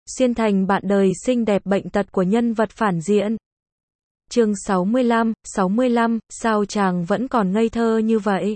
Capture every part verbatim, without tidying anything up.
xuyên thành bạn đời xinh đẹp bệnh tật của nhân vật phản diện. Chương sáu mươi lăm, sáu mươi lăm, sao chàng vẫn còn ngây thơ như vậy?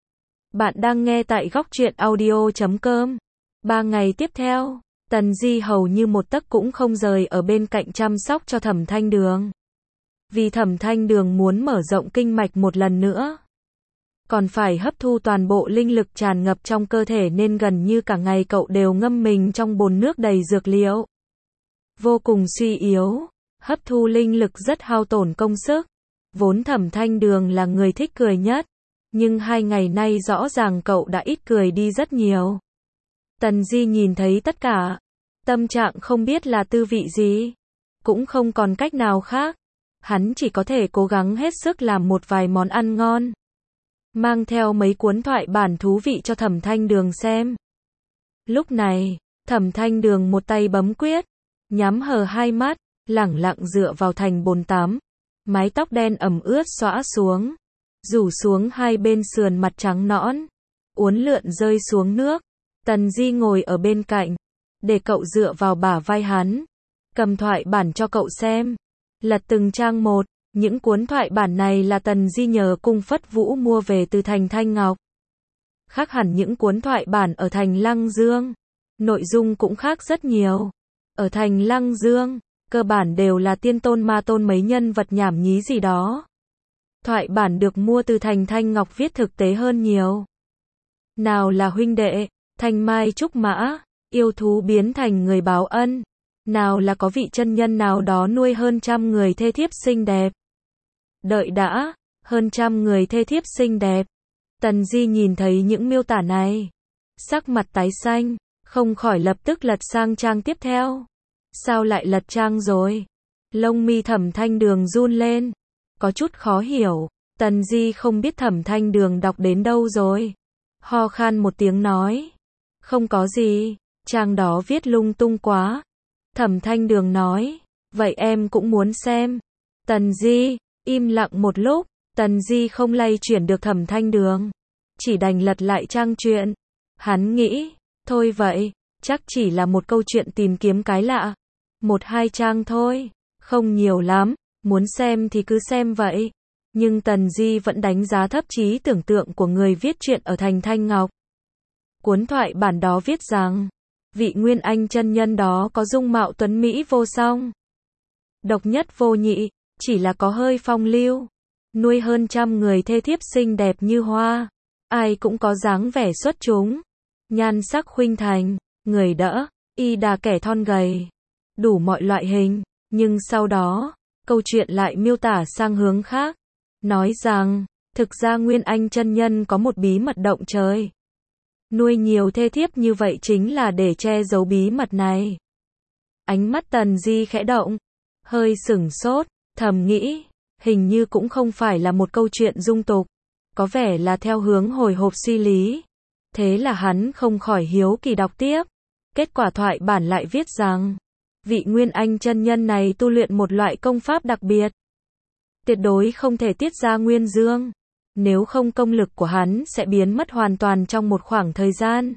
Bạn đang nghe tại góc truyện audio chấm com. Ba ngày tiếp theo, Tần Di hầu như một tấc cũng không rời ở bên cạnh chăm sóc cho Thẩm Thanh Đường. Vì Thẩm Thanh Đường muốn mở rộng kinh mạch một lần nữa, còn phải hấp thu toàn bộ linh lực tràn ngập trong cơ thể nên gần như cả ngày cậu đều ngâm mình trong bồn nước đầy dược liệu. Vô cùng suy yếu, hấp thu linh lực rất hao tổn công sức. Vốn Thẩm Thanh Đường là người thích cười nhất, nhưng hai ngày nay rõ ràng cậu đã ít cười đi rất nhiều. Tần Di nhìn thấy tất cả, tâm trạng không biết là tư vị gì, cũng không còn cách nào khác. Hắn chỉ có thể cố gắng hết sức làm một vài món ăn ngon, mang theo mấy cuốn thoại bản thú vị cho Thẩm Thanh Đường xem. Lúc này, Thẩm Thanh Đường một tay bấm quyết, nhắm hờ hai mắt, lẳng lặng dựa vào thành bồn tắm. Mái tóc đen ẩm ướt xõa xuống, rủ xuống hai bên sườn mặt trắng nõn, uốn lượn rơi xuống nước. Tần Di ngồi ở bên cạnh, để cậu dựa vào bả vai hắn, cầm thoại bản cho cậu xem. Lật từng trang một, những cuốn thoại bản này là Tần Di nhờ Cung Phất Vũ mua về từ thành Thanh Ngọc. Khác hẳn những cuốn thoại bản ở thành Lăng Dương, nội dung cũng khác rất nhiều. Ở thành Lăng Dương, cơ bản đều là tiên tôn ma tôn mấy nhân vật nhảm nhí gì đó. Thoại bản được mua từ thành Thanh Ngọc viết thực tế hơn nhiều. Nào là huynh đệ, thanh mai trúc mã, yêu thú biến thành người báo ân. Nào là có vị chân nhân nào đó nuôi hơn trăm người thê thiếp xinh đẹp. Đợi đã, hơn trăm người thê thiếp xinh đẹp. Tần Di nhìn thấy những miêu tả này, sắc mặt tái xanh, không khỏi lập tức lật sang trang tiếp theo. Sao lại lật trang rồi? Lông mi Thẩm Thanh Đường run lên, có chút khó hiểu. Tần Di không biết Thẩm Thanh Đường đọc đến đâu rồi. Ho khan một tiếng nói, không có gì, trang đó viết lung tung quá. Thẩm Thanh Đường nói, vậy em cũng muốn xem. Tần Di im lặng một lúc, Tần Di không lay chuyển được Thẩm Thanh Đường, chỉ đành lật lại trang truyện. Hắn nghĩ, thôi vậy, chắc chỉ là một câu chuyện tìm kiếm cái lạ. Một hai trang thôi, không nhiều lắm, muốn xem thì cứ xem vậy. Nhưng Tần Di vẫn đánh giá thấp trí tưởng tượng của người viết truyện ở thành Thanh Ngọc. Cuốn thoại bản đó viết rằng, vị Nguyên Anh chân nhân đó có dung mạo tuấn mỹ vô song, độc nhất vô nhị, chỉ là có hơi phong lưu, nuôi hơn trăm người thê thiếp xinh đẹp như hoa, ai cũng có dáng vẻ xuất chúng, nhan sắc khuynh thành, người đỡ, y đà kẻ thon gầy, đủ mọi loại hình. Nhưng sau đó, câu chuyện lại miêu tả sang hướng khác, nói rằng, thực ra Nguyên Anh chân nhân có một bí mật động trời. Nuôi nhiều thê thiếp như vậy chính là để che giấu bí mật này. Ánh mắt Tần Di khẽ động, hơi sửng sốt, thầm nghĩ, hình như cũng không phải là một câu chuyện dung tục, có vẻ là theo hướng hồi hộp suy lý. Thế là hắn không khỏi hiếu kỳ đọc tiếp. Kết quả thoại bản lại viết rằng, vị Nguyên Anh chân nhân này tu luyện một loại công pháp đặc biệt, tuyệt đối không thể tiết ra nguyên dương. Nếu không công lực của hắn sẽ biến mất hoàn toàn trong một khoảng thời gian.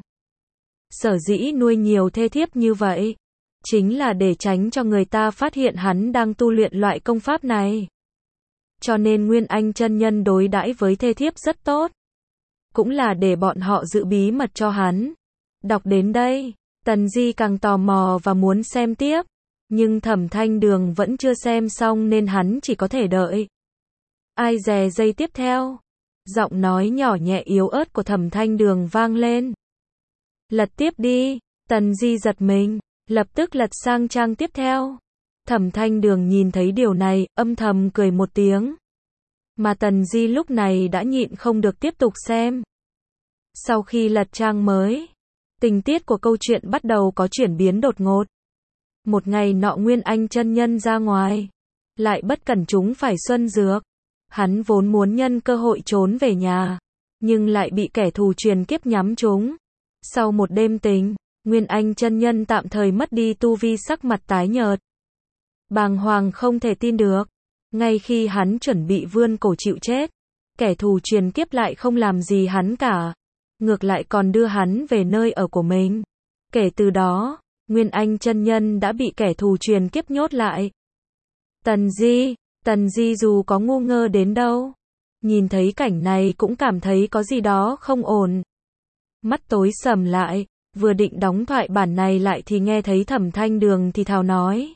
Sở dĩ nuôi nhiều thê thiếp như vậy, chính là để tránh cho người ta phát hiện hắn đang tu luyện loại công pháp này. Cho nên Nguyên Anh chân nhân đối đãi với thê thiếp rất tốt, cũng là để bọn họ giữ bí mật cho hắn. Đọc đến đây, Tần Di càng tò mò và muốn xem tiếp, nhưng Thẩm Thanh Đường vẫn chưa xem xong nên hắn chỉ có thể đợi. Ai dè giây tiếp theo, giọng nói nhỏ nhẹ yếu ớt của Thẩm Thanh Đường vang lên. Lật tiếp đi. Tần Di giật mình, lập tức lật sang trang tiếp theo. Thẩm Thanh Đường nhìn thấy điều này, âm thầm cười một tiếng. Mà Tần Di lúc này đã nhịn không được tiếp tục xem. Sau khi lật trang mới, tình tiết của câu chuyện bắt đầu có chuyển biến đột ngột. Một ngày nọ Nguyên Anh chân nhân ra ngoài, lại bất cẩn chúng phải xuân dược. Hắn vốn muốn nhân cơ hội trốn về nhà, nhưng lại bị kẻ thù truyền kiếp nhắm trúng. Sau một đêm tình, Nguyên Anh chân nhân tạm thời mất đi tu vi, sắc mặt tái nhợt, bàng hoàng không thể tin được. Ngay khi hắn chuẩn bị vươn cổ chịu chết, kẻ thù truyền kiếp lại không làm gì hắn cả, ngược lại còn đưa hắn về nơi ở của mình. Kể từ đó, Nguyên Anh chân nhân đã bị kẻ thù truyền kiếp nhốt lại. Tần Di, Tần Di dù có ngu ngơ đến đâu, nhìn thấy cảnh này cũng cảm thấy có gì đó không ổn. Mắt tối sầm lại, vừa định đóng thoại bản này lại thì nghe thấy Thẩm Thanh Đường thì thào nói.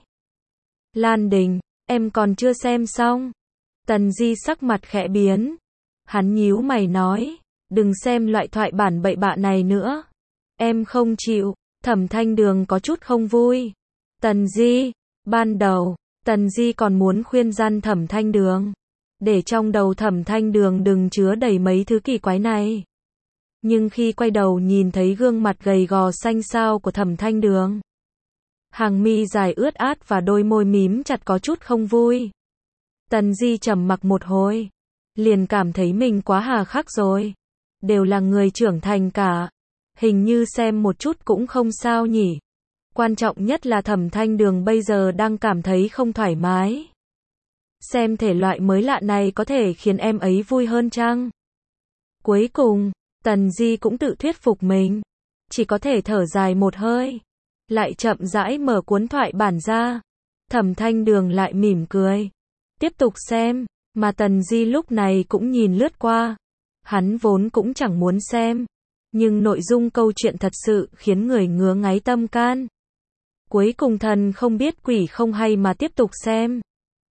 Lan Đình, em còn chưa xem xong. Tần Di sắc mặt khẽ biến. Hắn nhíu mày nói, đừng xem loại thoại bản bậy bạ này nữa. Em không chịu. Thẩm Thanh Đường có chút không vui. Tần Di, ban đầu, Tần Di còn muốn khuyên răn Thẩm Thanh Đường, để trong đầu Thẩm Thanh Đường đừng chứa đầy mấy thứ kỳ quái này. Nhưng khi quay đầu nhìn thấy gương mặt gầy gò xanh xao của Thẩm Thanh Đường, hàng mi dài ướt át và đôi môi mím chặt có chút không vui. Tần Di trầm mặc một hồi, liền cảm thấy mình quá hà khắc rồi. Đều là người trưởng thành cả. Hình như xem một chút cũng không sao nhỉ. Quan trọng nhất là Thẩm Thanh Đường bây giờ đang cảm thấy không thoải mái. Xem thể loại mới lạ này có thể khiến em ấy vui hơn chăng? Cuối cùng, Tần Di cũng tự thuyết phục mình. Chỉ có thể thở dài một hơi. Lại chậm rãi mở cuốn thoại bản ra. Thẩm Thanh Đường lại mỉm cười. Tiếp tục xem, mà Tần Di lúc này cũng nhìn lướt qua. Hắn vốn cũng chẳng muốn xem. Nhưng nội dung câu chuyện thật sự khiến người ngứa ngáy tâm can. Cuối cùng thần không biết quỷ không hay mà tiếp tục xem.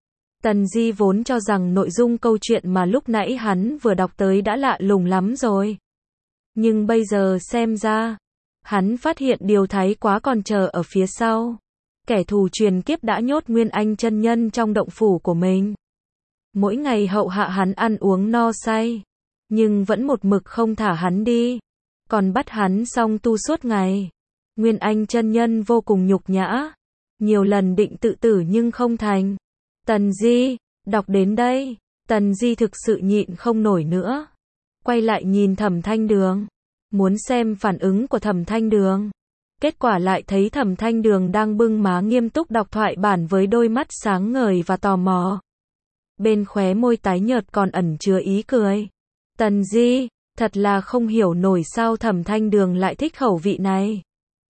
Tần Di vốn cho rằng nội dung câu chuyện mà lúc nãy hắn vừa đọc tới đã lạ lùng lắm rồi. Nhưng bây giờ xem ra, hắn phát hiện điều thái quá còn chờ ở phía sau. Kẻ thù truyền kiếp đã nhốt Nguyên Anh chân nhân trong động phủ của mình. Mỗi ngày hậu hạ hắn ăn uống no say, nhưng vẫn một mực không thả hắn đi. Còn bắt hắn song tu suốt ngày. Nguyên Anh chân nhân vô cùng nhục nhã. Nhiều lần định tự tử nhưng không thành. Tần Di, đọc đến đây, Tần Di thực sự nhịn không nổi nữa. Quay lại nhìn Thẩm Thanh Đường. Muốn xem phản ứng của Thẩm Thanh Đường. Kết quả lại thấy Thẩm Thanh Đường đang bưng má nghiêm túc đọc thoại bản với đôi mắt sáng ngời và tò mò. Bên khóe môi tái nhợt còn ẩn chứa ý cười. Tần Di, thật là không hiểu nổi sao Thẩm Thanh Đường lại thích khẩu vị này.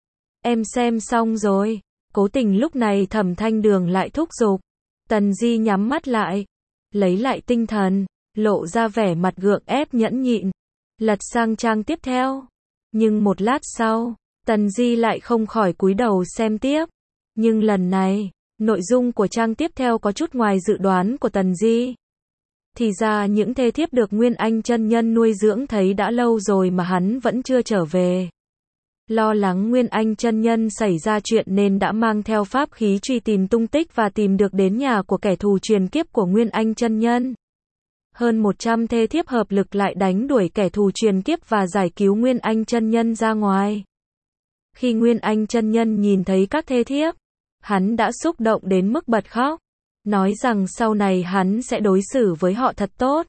Em xem xong rồi. Cố tình lúc này Thẩm Thanh Đường lại thúc giục. Tần Di nhắm mắt lại, lấy lại tinh thần, lộ ra vẻ mặt gượng ép nhẫn nhịn, lật sang trang tiếp theo. Nhưng một lát sau, Tần Di lại không khỏi cúi đầu xem tiếp. Nhưng lần này, nội dung của trang tiếp theo có chút ngoài dự đoán của Tần Di. Thì ra những thê thiếp được Nguyên Anh chân nhân nuôi dưỡng thấy đã lâu rồi mà hắn vẫn chưa trở về. Lo lắng Nguyên Anh chân nhân xảy ra chuyện nên đã mang theo pháp khí truy tìm tung tích và tìm được đến nhà của kẻ thù truyền kiếp của Nguyên Anh chân nhân. Hơn một trăm thê thiếp hợp lực lại đánh đuổi kẻ thù truyền kiếp và giải cứu Nguyên Anh chân nhân ra ngoài. Khi Nguyên Anh chân nhân nhìn thấy các thê thiếp, hắn đã xúc động đến mức bật khóc, nói rằng sau này hắn sẽ đối xử với họ thật tốt.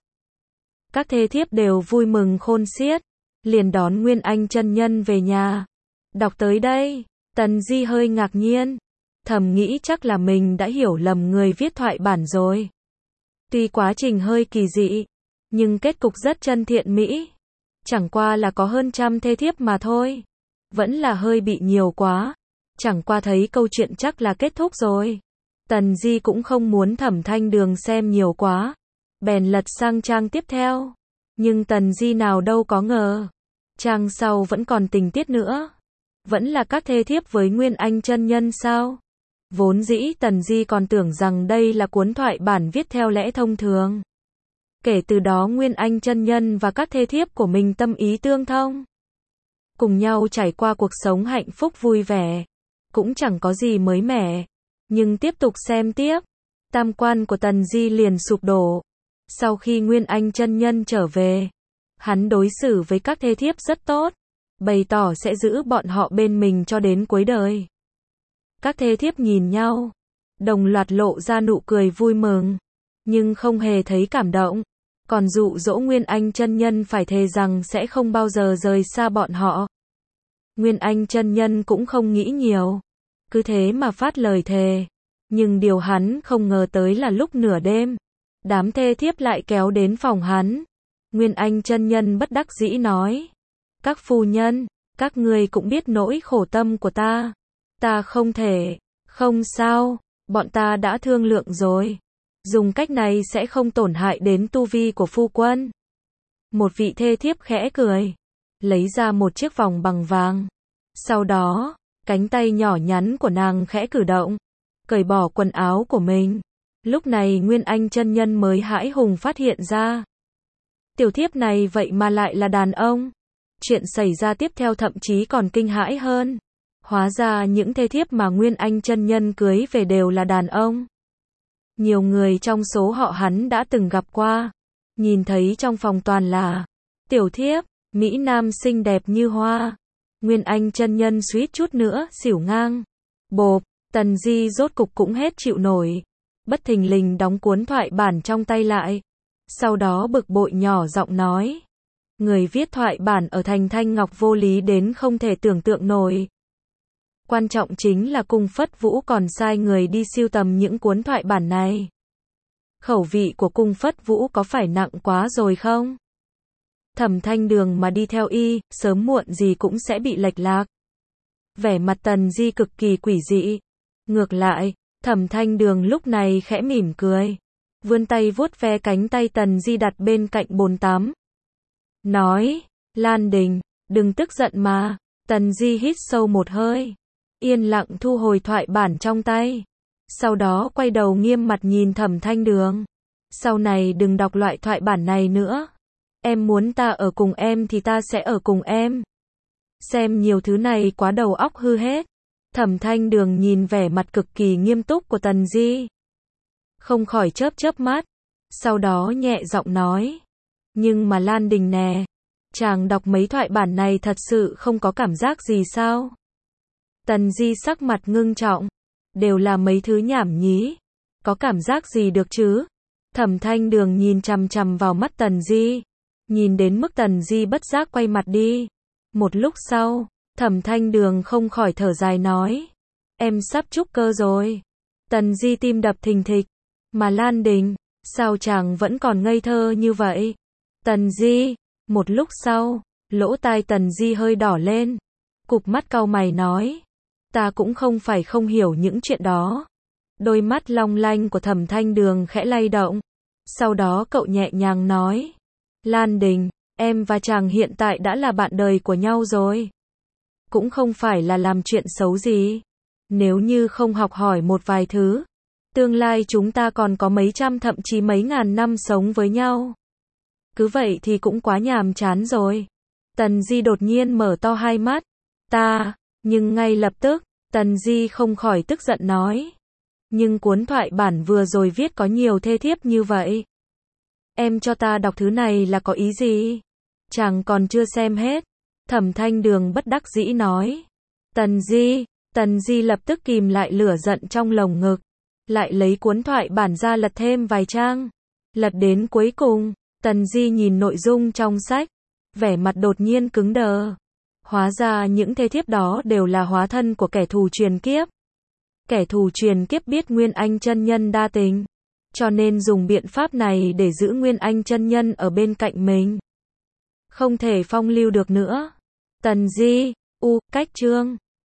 Các thê thiếp đều vui mừng khôn xiết, liền đón Nguyên Anh chân nhân về nhà. Đọc tới đây, Tần Di hơi ngạc nhiên, thầm nghĩ chắc là mình đã hiểu lầm người viết thoại bản rồi. Tuy quá trình hơi kỳ dị, nhưng kết cục rất chân thiện mỹ. Chẳng qua là có hơn trăm thê thiếp mà thôi. Vẫn là hơi bị nhiều quá. Chẳng qua thấy câu chuyện chắc là kết thúc rồi. Tần Di cũng không muốn Thẩm Thanh Đường xem nhiều quá. Bèn lật sang trang tiếp theo. Nhưng Tần Di nào đâu có ngờ. Trang sau vẫn còn tình tiết nữa. Vẫn là các thê thiếp với Nguyên Anh chân nhân sao? Vốn dĩ Tần Di còn tưởng rằng đây là cuốn thoại bản viết theo lẽ thông thường. Kể từ đó Nguyên Anh chân nhân và các thê thiếp của mình tâm ý tương thông. Cùng nhau trải qua cuộc sống hạnh phúc vui vẻ. Cũng chẳng có gì mới mẻ. Nhưng tiếp tục xem tiếp. Tam quan của Tần Di liền sụp đổ. Sau khi Nguyên Anh chân nhân trở về, hắn đối xử với các thê thiếp rất tốt. Bày tỏ sẽ giữ bọn họ bên mình cho đến cuối đời. Các thê thiếp nhìn nhau, đồng loạt lộ ra nụ cười vui mừng, nhưng không hề thấy cảm động, còn dụ dỗ Nguyên Anh chân nhân phải thề rằng sẽ không bao giờ rời xa bọn họ. Nguyên Anh chân nhân cũng không nghĩ nhiều, cứ thế mà phát lời thề, nhưng điều hắn không ngờ tới là lúc nửa đêm, đám thê thiếp lại kéo đến phòng hắn. Nguyên Anh chân nhân bất đắc dĩ nói: "Các phu nhân, các ngươi cũng biết nỗi khổ tâm của ta. Ta không thể. Không sao, bọn ta đã thương lượng rồi. Dùng cách này sẽ không tổn hại đến tu vi của phu quân. Một vị thê thiếp khẽ cười. Lấy ra một chiếc vòng bằng vàng. Sau đó, cánh tay nhỏ nhắn của nàng khẽ cử động. Cởi bỏ quần áo của mình. Lúc này Nguyên Anh chân nhân mới hãi hùng phát hiện ra. Tiểu thiếp này vậy mà lại là đàn ông. Chuyện xảy ra tiếp theo thậm chí còn kinh hãi hơn. Hóa ra những thê thiếp mà Nguyên Anh chân nhân cưới về đều là đàn ông. Nhiều người trong số họ hắn đã từng gặp qua. Nhìn thấy trong phòng toàn là tiểu thiếp, mỹ nam xinh đẹp như hoa. Nguyên Anh chân nhân suýt chút nữa xỉu ngang. Bộp, Tần Di rốt cục cũng hết chịu nổi. Bất thình lình đóng cuốn thoại bản trong tay lại. Sau đó bực bội nhỏ giọng nói. Người viết thoại bản ở thành Thanh Ngọc vô lý đến không thể tưởng tượng nổi. Quan trọng chính là Cung Phất Vũ còn sai người đi sưu tầm những cuốn thoại bản này. Khẩu vị của Cung Phất Vũ có phải nặng quá rồi không? Thẩm Thanh Đường mà đi theo y, sớm muộn gì cũng sẽ bị lệch lạc. Vẻ mặt Tần Di cực kỳ quỷ dị. Ngược lại, Thẩm Thanh Đường lúc này khẽ mỉm cười. Vươn tay vuốt ve cánh tay Tần Di đặt bên cạnh bồn tắm. Nói, Lan Đình, đừng tức giận mà. Tần Di hít sâu một hơi. Yên lặng thu hồi thoại bản trong tay. Sau đó quay đầu nghiêm mặt nhìn Thẩm Thanh Đường. Sau này đừng đọc loại thoại bản này nữa. Em muốn ta ở cùng em thì ta sẽ ở cùng em. Xem nhiều thứ này quá đầu óc hư hết. Thẩm Thanh Đường nhìn vẻ mặt cực kỳ nghiêm túc của Tần Di. Không khỏi chớp chớp mắt. Sau đó nhẹ giọng nói. Nhưng mà Lan Đình nè. Chàng đọc mấy thoại bản này thật sự không có cảm giác gì sao? Tần Di sắc mặt ngưng trọng. Đều là mấy thứ nhảm nhí. Có cảm giác gì được chứ? Thẩm Thanh Đường nhìn chằm chằm vào mắt Tần Di. Nhìn đến mức Tần Di bất giác quay mặt đi. Một lúc sau, Thẩm Thanh Đường không khỏi thở dài nói. Em sắp trúc cơ rồi. Tần Di tim đập thình thịch. Mà Lan Đình, sao chàng vẫn còn ngây thơ như vậy? Tần Di, một lúc sau, lỗ tai Tần Di hơi đỏ lên. Cụp mắt cau mày nói. Ta cũng không phải không hiểu những chuyện đó. Đôi mắt long lanh của Thẩm Thanh Đường khẽ lay động. Sau đó cậu nhẹ nhàng nói. Lan Đình, em và chàng hiện tại đã là bạn đời của nhau rồi. Cũng không phải là làm chuyện xấu gì. Nếu như không học hỏi một vài thứ, tương lai chúng ta còn có mấy trăm thậm chí mấy ngàn năm sống với nhau. Cứ vậy thì cũng quá nhàm chán rồi. Tần Di đột nhiên mở to hai mắt. Ta, nhưng ngay lập tức, Tần Di không khỏi tức giận nói. Nhưng cuốn thoại bản vừa rồi viết có nhiều thê thiếp như vậy. Em cho ta đọc thứ này là có ý gì? Chàng còn chưa xem hết. Thẩm Thanh Đường bất đắc dĩ nói. Tần Di, Tần Di lập tức kìm lại lửa giận trong lồng ngực. Lại lấy cuốn thoại bản ra lật thêm vài trang. Lật đến cuối cùng, Tần Di nhìn nội dung trong sách. Vẻ mặt đột nhiên cứng đờ. Hóa ra những thê thiếp đó đều là hóa thân của kẻ thù truyền kiếp. Kẻ thù truyền kiếp biết Nguyên Anh chân nhân đa tình. Cho nên dùng biện pháp này để giữ Nguyên Anh chân nhân ở bên cạnh mình. Không thể phong lưu được nữa. Tần Di, u, cách chương.